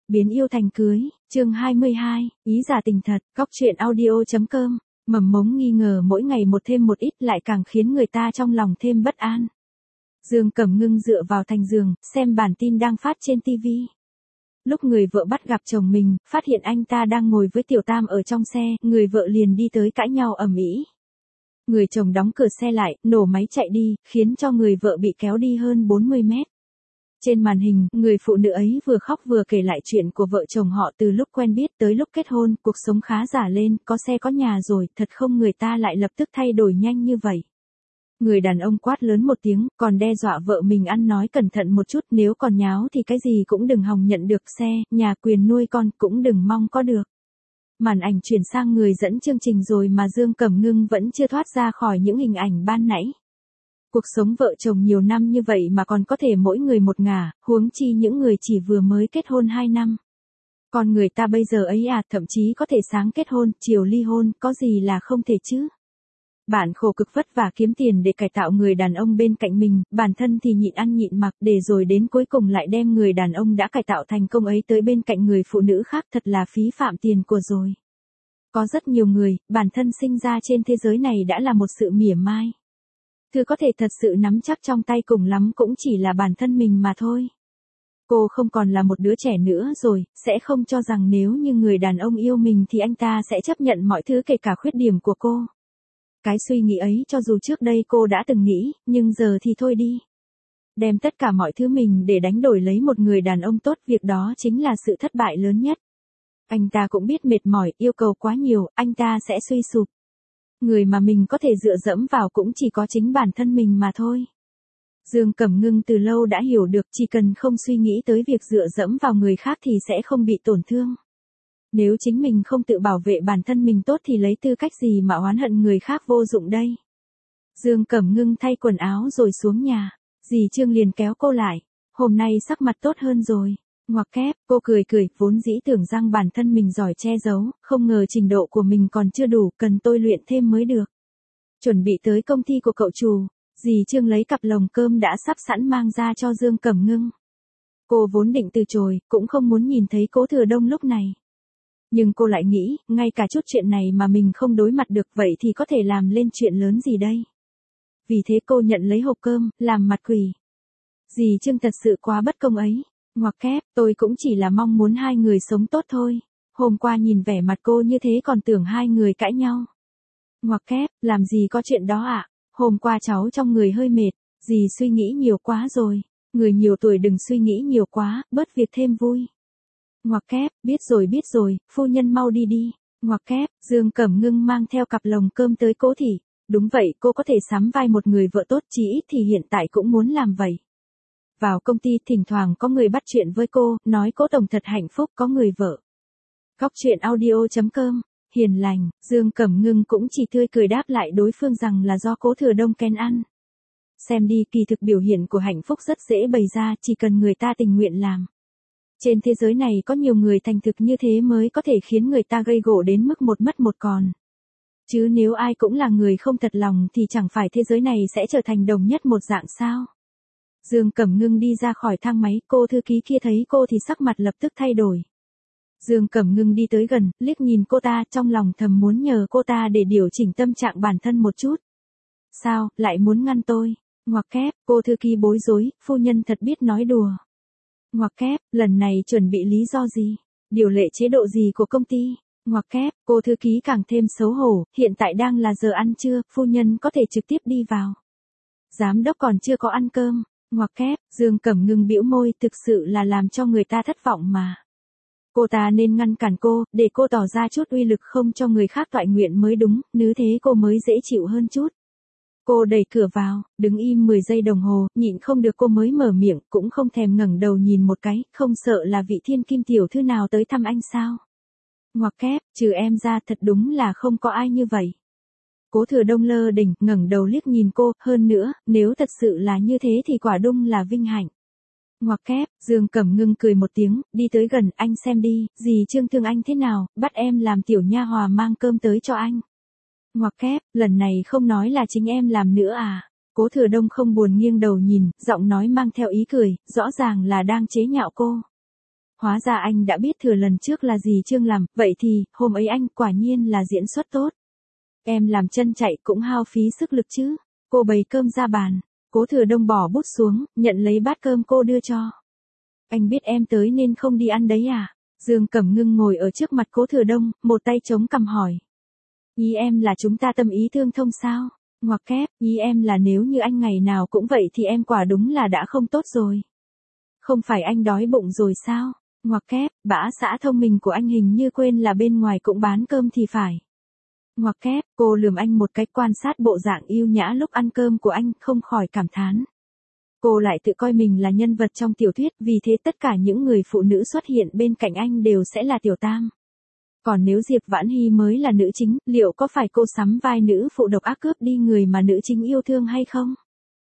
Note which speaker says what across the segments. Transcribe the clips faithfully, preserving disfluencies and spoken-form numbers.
Speaker 1: Biến yêu thành cưới, chương hai mươi hai, ý giả tình thật, góc truyện audio.com, mầm mống nghi ngờ mỗi ngày một thêm một ít lại càng khiến người ta trong lòng thêm bất an. Dương Cẩm Ngưng dựa vào thành giường, xem bản tin đang phát trên ti vi. Lúc người vợ bắt gặp chồng mình, phát hiện anh ta đang ngồi với Tiểu Tam ở trong xe, người vợ liền đi tới cãi nhau ầm ĩ. Người chồng đóng cửa xe lại, nổ máy chạy đi, khiến cho người vợ bị kéo đi hơn bốn mươi mét. Trên màn hình, người phụ nữ ấy vừa khóc vừa kể lại chuyện của vợ chồng họ từ lúc quen biết tới lúc kết hôn, cuộc sống khá giả lên, có xe có nhà rồi, thật không người ta lại lập tức thay đổi nhanh như vậy. Người đàn ông quát lớn một tiếng, còn đe dọa vợ mình ăn nói cẩn thận một chút, nếu còn nháo thì cái gì cũng đừng hòng nhận được, xe, nhà, quyền nuôi con cũng đừng mong có được. Màn ảnh chuyển sang người dẫn chương trình rồi mà Dương Cẩm Ngưng vẫn chưa thoát ra khỏi những hình ảnh ban nãy. Cuộc sống vợ chồng nhiều năm như vậy mà còn có thể mỗi người một ngả, huống chi những người chỉ vừa mới kết hôn hai năm. Còn người ta bây giờ ấy à, thậm chí có thể sáng kết hôn, chiều ly hôn, có gì là không thể chứ. Bạn khổ cực vất vả kiếm tiền để cải tạo người đàn ông bên cạnh mình, bản thân thì nhịn ăn nhịn mặc để rồi đến cuối cùng lại đem người đàn ông đã cải tạo thành công ấy tới bên cạnh người phụ nữ khác, thật là phí phạm tiền của rồi. Có rất nhiều người, bản thân sinh ra trên thế giới này đã là một sự mỉa mai. Thứ có thể thật sự nắm chắc trong tay cùng lắm cũng chỉ là bản thân mình mà thôi. Cô không còn là một đứa trẻ nữa rồi, sẽ không cho rằng nếu như người đàn ông yêu mình thì anh ta sẽ chấp nhận mọi thứ kể cả khuyết điểm của cô. Cái suy nghĩ ấy cho dù trước đây cô đã từng nghĩ, nhưng giờ thì thôi đi. Đem tất cả mọi thứ mình để đánh đổi lấy một người đàn ông tốt, việc đó chính là sự thất bại lớn nhất. Anh ta cũng biết mệt mỏi, yêu cầu quá nhiều, anh ta sẽ suy sụp. Người mà mình có thể dựa dẫm vào cũng chỉ có chính bản thân mình mà thôi. Dương Cẩm Ngưng từ lâu đã hiểu được, chỉ cần không suy nghĩ tới việc dựa dẫm vào người khác thì sẽ không bị tổn thương. Nếu chính mình không tự bảo vệ bản thân mình tốt thì lấy tư cách gì mà oán hận người khác vô dụng đây. Dương Cẩm Ngưng thay quần áo rồi xuống nhà. Dì Trương liền kéo cô lại. Hôm nay sắc mặt tốt hơn rồi. Ngoặc kép, cô cười cười, vốn dĩ tưởng rằng bản thân mình giỏi che giấu, không ngờ trình độ của mình còn chưa đủ, cần tôi luyện thêm mới được. Chuẩn bị tới công ty của cậu chủ, dì Trương lấy cặp lồng cơm đã sắp sẵn mang ra cho Dương Cẩm Ngưng. Cô vốn định từ chối, cũng không muốn nhìn thấy Cố Thừa Đông lúc này. Nhưng cô lại nghĩ, ngay cả chút chuyện này mà mình không đối mặt được vậy thì có thể làm lên chuyện lớn gì đây. Vì thế cô nhận lấy hộp cơm, làm mặt quỷ. Dì Trương thật sự quá bất công ấy. Ngoặc kép, tôi cũng chỉ là mong muốn hai người sống tốt thôi. Hôm qua nhìn vẻ mặt cô như thế còn tưởng hai người cãi nhau. Ngoặc kép, làm gì có chuyện đó ạ. À? Hôm qua cháu trong người hơi mệt, dì suy nghĩ nhiều quá rồi. Người nhiều tuổi đừng suy nghĩ nhiều quá, bớt việc thêm vui. Ngoặc kép, biết rồi biết rồi, phu nhân mau đi đi. Ngoặc kép, Dương Cẩm Ngưng mang theo cặp lồng cơm tới Cố thị. Đúng vậy, cô có thể sắm vai một người vợ tốt, chỉ ít thì hiện tại cũng muốn làm vậy. Vào công ty thỉnh thoảng có người bắt chuyện với cô, nói Cố tổng thật hạnh phúc có người vợ. Góc truyện audio.com, hiền lành, Dương Cẩm Ngưng cũng chỉ tươi cười đáp lại đối phương rằng là do Cố Thừa Đông kén ăn. Xem đi, kỳ thực biểu hiện của hạnh phúc rất dễ bày ra, chỉ cần người ta tình nguyện làm. Trên thế giới này có nhiều người thành thực như thế mới có thể khiến người ta gây gổ đến mức một mất một còn. Chứ nếu ai cũng là người không thật lòng thì chẳng phải thế giới này sẽ trở thành đồng nhất một dạng sao. Dương Cẩm Ngưng đi ra khỏi thang máy, cô thư ký kia thấy cô thì sắc mặt lập tức thay đổi. Dương Cẩm Ngưng đi tới gần, liếc nhìn cô ta, trong lòng thầm muốn nhờ cô ta để điều chỉnh tâm trạng bản thân một chút. Sao, lại muốn ngăn tôi? Ngoặc kép, cô thư ký bối rối, phu nhân thật biết nói đùa. Ngoặc kép, lần này chuẩn bị lý do gì? Điều lệ chế độ gì của công ty? Ngoặc kép, cô thư ký càng thêm xấu hổ, hiện tại đang là giờ ăn trưa, phu nhân có thể trực tiếp đi vào. Giám đốc còn chưa có ăn cơm. Ngoặc kép, Dương Cẩm Ngưng bĩu môi, thực sự là làm cho người ta thất vọng mà. Cô ta nên ngăn cản cô, để cô tỏ ra chút uy lực không cho người khác toại nguyện mới đúng, nếu thế cô mới dễ chịu hơn chút. Cô đẩy cửa vào, đứng im mười giây đồng hồ, nhịn không được cô mới mở miệng, cũng không thèm ngẩng đầu nhìn một cái, không sợ là vị thiên kim tiểu thư nào tới thăm anh sao. Ngoặc kép, trừ em ra thật đúng là không có ai như vậy. Cố Thừa Đông lơ đỉnh, ngẩng đầu liếc nhìn cô, hơn nữa, nếu thật sự là như thế thì quả đúng là vinh hạnh. Ngoặc kép, Dương Cẩm Ngưng cười một tiếng, đi tới gần, anh xem đi, dì Trương thương anh thế nào, bắt em làm tiểu nha hòa mang cơm tới cho anh. Ngoặc kép, lần này không nói là chính em làm nữa à. Cố Thừa Đông không buồn nghiêng đầu nhìn, giọng nói mang theo ý cười, rõ ràng là đang chế nhạo cô. Hóa ra anh đã biết thừa lần trước là gì Trương làm, vậy thì, hôm ấy anh quả nhiên là diễn xuất tốt. Em làm chân chạy cũng hao phí sức lực chứ. Cô bày cơm ra bàn. Cố Thừa Đông bỏ bút xuống, nhận lấy bát cơm cô đưa cho. Anh biết em tới nên không đi ăn đấy à? Dương Cẩm Ngưng ngồi ở trước mặt Cố Thừa Đông, một tay chống cằm hỏi. Ý em là chúng ta tâm ý tương thông sao? Ngoặc kép, ý em là nếu như anh ngày nào cũng vậy thì em quả đúng là đã không tốt rồi. Không phải anh đói bụng rồi sao? Ngoặc kép, bã xã thông minh của anh hình như quên là bên ngoài cũng bán cơm thì phải. Ngoặc kép, cô lườm anh một cái, quan sát bộ dạng yêu nhã lúc ăn cơm của anh, không khỏi cảm thán. Cô lại tự coi mình là nhân vật trong tiểu thuyết, vì thế tất cả những người phụ nữ xuất hiện bên cạnh anh đều sẽ là tiểu tam. Còn nếu Diệp Vãn Hy mới là nữ chính, liệu có phải cô sắm vai nữ phụ độc ác cướp đi người mà nữ chính yêu thương hay không?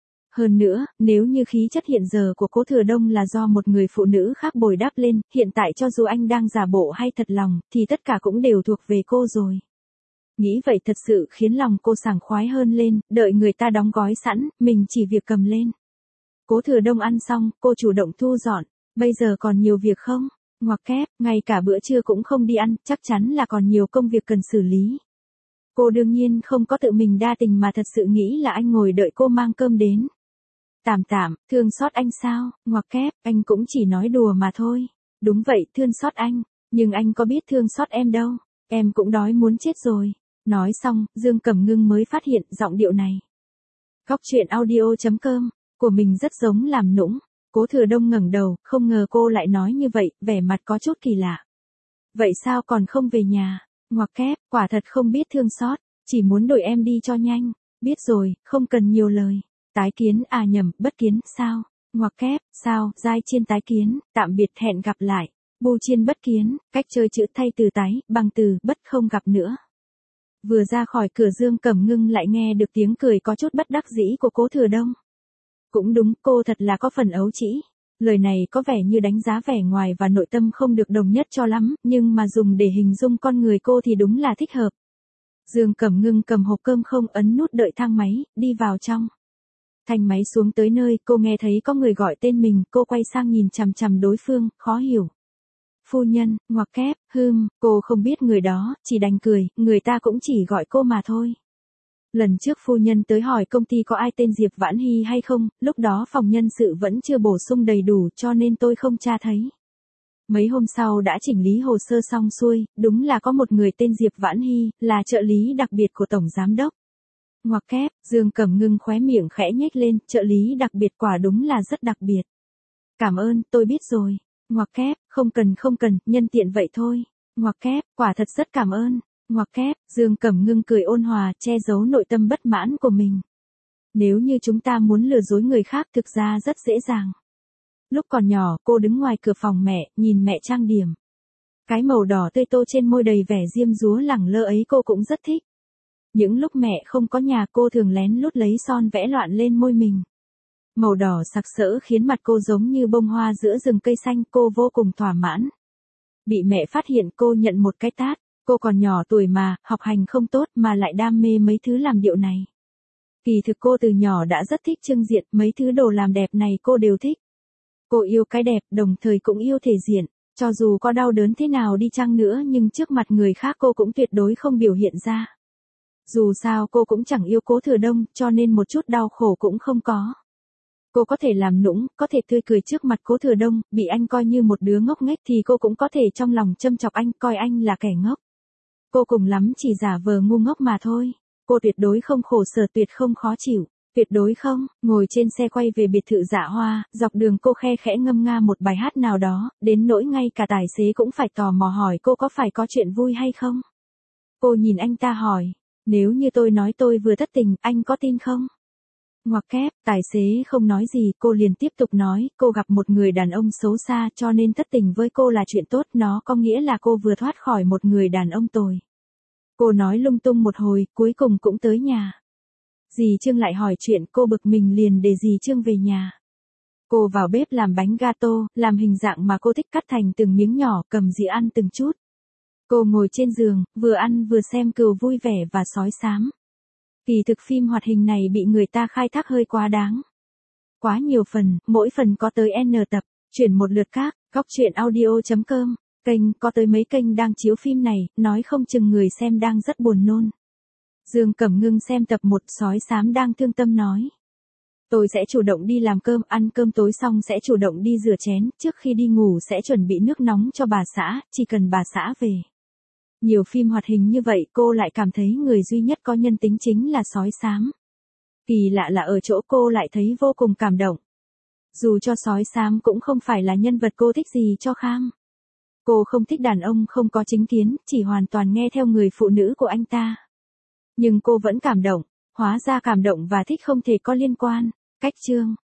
Speaker 1: Hơn nữa, nếu như khí chất hiện giờ của Cố Thừa Đông là do một người phụ nữ khác bồi đắp lên, hiện tại cho dù anh đang giả bộ hay thật lòng, thì tất cả cũng đều thuộc về cô rồi. Nghĩ vậy thật sự khiến lòng cô sảng khoái hơn lên, đợi người ta đóng gói sẵn, mình chỉ việc cầm lên. Cố Thừa Đông ăn xong, cô chủ động thu dọn. Bây giờ còn nhiều việc không? Ngoặc kép, ngay cả bữa trưa cũng không đi ăn, chắc chắn là còn nhiều công việc cần xử lý. Cô đương nhiên không có tự mình đa tình mà thật sự nghĩ là anh ngồi đợi cô mang cơm đến. Tạm tạm, thương xót anh sao? Ngoặc kép, anh cũng chỉ nói đùa mà thôi. Đúng vậy, thương xót anh. Nhưng anh có biết thương xót em đâu. Em cũng đói muốn chết rồi. Nói xong, Dương Cẩm Ngưng mới phát hiện giọng điệu này. Góc truyện audio chấm com của mình rất giống làm nũng. Cố Thừa Đông ngẩng đầu, không ngờ cô lại nói như vậy, vẻ mặt có chút kỳ lạ. Vậy sao còn không về nhà? Ngoặc kép, quả thật không biết thương xót, chỉ muốn đuổi em đi cho nhanh. Biết rồi, không cần nhiều lời. Tái kiến à nhầm, bất kiến, sao? Ngoặc kép, sao, giai chiên tái kiến, tạm biệt hẹn gặp lại. Bu chiên bất kiến, cách chơi chữ thay từ tái, bằng từ, bất không gặp nữa. Vừa ra khỏi cửa Dương Cẩm Ngưng lại nghe được tiếng cười có chút bất đắc dĩ của Cố Thừa Đông. Cũng đúng, cô thật là có phần ấu trĩ. Lời này có vẻ như đánh giá vẻ ngoài và nội tâm không được đồng nhất cho lắm, nhưng mà dùng để hình dung con người cô thì đúng là thích hợp. Dương Cẩm Ngưng cầm hộp cơm không ấn nút đợi thang máy, đi vào trong. Thanh máy xuống tới nơi, cô nghe thấy có người gọi tên mình, cô quay sang nhìn chằm chằm đối phương, khó hiểu. Phu nhân, ngoặc kép, hừm, cô không biết người đó, chỉ đành cười, người ta cũng chỉ gọi cô mà thôi. Lần trước phu nhân tới hỏi công ty có ai tên Diệp Vãn Hy hay không, lúc đó phòng nhân sự vẫn chưa bổ sung đầy đủ cho nên tôi không tra thấy. Mấy hôm sau đã chỉnh lý hồ sơ xong xuôi, đúng là có một người tên Diệp Vãn Hy, là trợ lý đặc biệt của Tổng Giám Đốc. Ngoặc kép, Dương Cẩm Ngưng khóe miệng khẽ nhếch lên, trợ lý đặc biệt quả đúng là rất đặc biệt. Cảm ơn, tôi biết rồi. Ngoặc kép, không cần không cần, nhân tiện vậy thôi. Ngoặc kép, quả thật rất cảm ơn. Ngoặc kép, Dương Cẩm Ngưng cười ôn hòa, che giấu nội tâm bất mãn của mình. Nếu như chúng ta muốn lừa dối người khác thực ra rất dễ dàng. Lúc còn nhỏ, cô đứng ngoài cửa phòng mẹ, nhìn mẹ trang điểm. Cái màu đỏ tươi tô trên môi đầy vẻ diêm dúa lẳng lơ ấy cô cũng rất thích. Những lúc mẹ không có nhà cô thường lén lút lấy son vẽ loạn lên môi mình. Màu đỏ sặc sỡ khiến mặt cô giống như bông hoa giữa rừng cây xanh, cô vô cùng thỏa mãn. Bị mẹ phát hiện cô nhận một cái tát, cô còn nhỏ tuổi mà, học hành không tốt mà lại đam mê mấy thứ làm điệu này. Kỳ thực cô từ nhỏ đã rất thích trưng diện, mấy thứ đồ làm đẹp này cô đều thích. Cô yêu cái đẹp, đồng thời cũng yêu thể diện, cho dù có đau đớn thế nào đi chăng nữa nhưng trước mặt người khác cô cũng tuyệt đối không biểu hiện ra. Dù sao cô cũng chẳng yêu Cố Thừa Đông, cho nên một chút đau khổ cũng không có. Cô có thể làm nũng, có thể tươi cười trước mặt Cố Thừa Đông, bị anh coi như một đứa ngốc nghếch thì cô cũng có thể trong lòng châm chọc anh, coi anh là kẻ ngốc. Cô cùng lắm chỉ giả vờ ngu ngốc mà thôi. Cô tuyệt đối không khổ sở, tuyệt không khó chịu. Tuyệt đối không. Ngồi trên xe quay về biệt thự Dạ Hoa, dọc đường cô khe khẽ ngâm nga một bài hát nào đó, đến nỗi ngay cả tài xế cũng phải tò mò hỏi cô có phải có chuyện vui hay không. Cô nhìn anh ta hỏi, nếu như tôi nói tôi vừa thất tình, anh có tin không? Ngoặc kép, tài xế không nói gì, cô liền tiếp tục nói, cô gặp một người đàn ông xấu xa cho nên thất tình với cô là chuyện tốt, nó có nghĩa là cô vừa thoát khỏi một người đàn ông tồi. Cô nói lung tung một hồi, cuối cùng cũng tới nhà. Dì Trương lại hỏi chuyện, cô bực mình liền để dì Trương về nhà. Cô vào bếp làm bánh gato, làm hình dạng mà cô thích cắt thành từng miếng nhỏ, cầm dĩa ăn từng chút. Cô ngồi trên giường, vừa ăn vừa xem Cừu Vui Vẻ và Sói Xám. Kỳ thực phim hoạt hình này bị người ta khai thác hơi quá đáng. Quá nhiều phần, mỗi phần có tới N tập, chuyển một lượt khác, Cóc truyện audio chấm com, kênh có tới mấy kênh đang chiếu phim này, nói không chừng người xem đang rất buồn nôn. Dương Cẩm Ngưng xem tập một, sói xám đang thương tâm nói. Tôi sẽ chủ động đi làm cơm, ăn cơm tối xong sẽ chủ động đi rửa chén, trước khi đi ngủ sẽ chuẩn bị nước nóng cho bà xã, chỉ cần bà xã về. Nhiều phim hoạt hình như vậy cô lại cảm thấy người duy nhất có nhân tính chính là sói xám. Kỳ lạ là ở chỗ cô lại thấy vô cùng cảm động. Dù cho sói xám cũng không phải là nhân vật cô thích gì cho kham. Cô không thích đàn ông không có chính kiến, chỉ hoàn toàn nghe theo người phụ nữ của anh ta. Nhưng cô vẫn cảm động, hóa ra cảm động và thích không thể có liên quan. Cách chương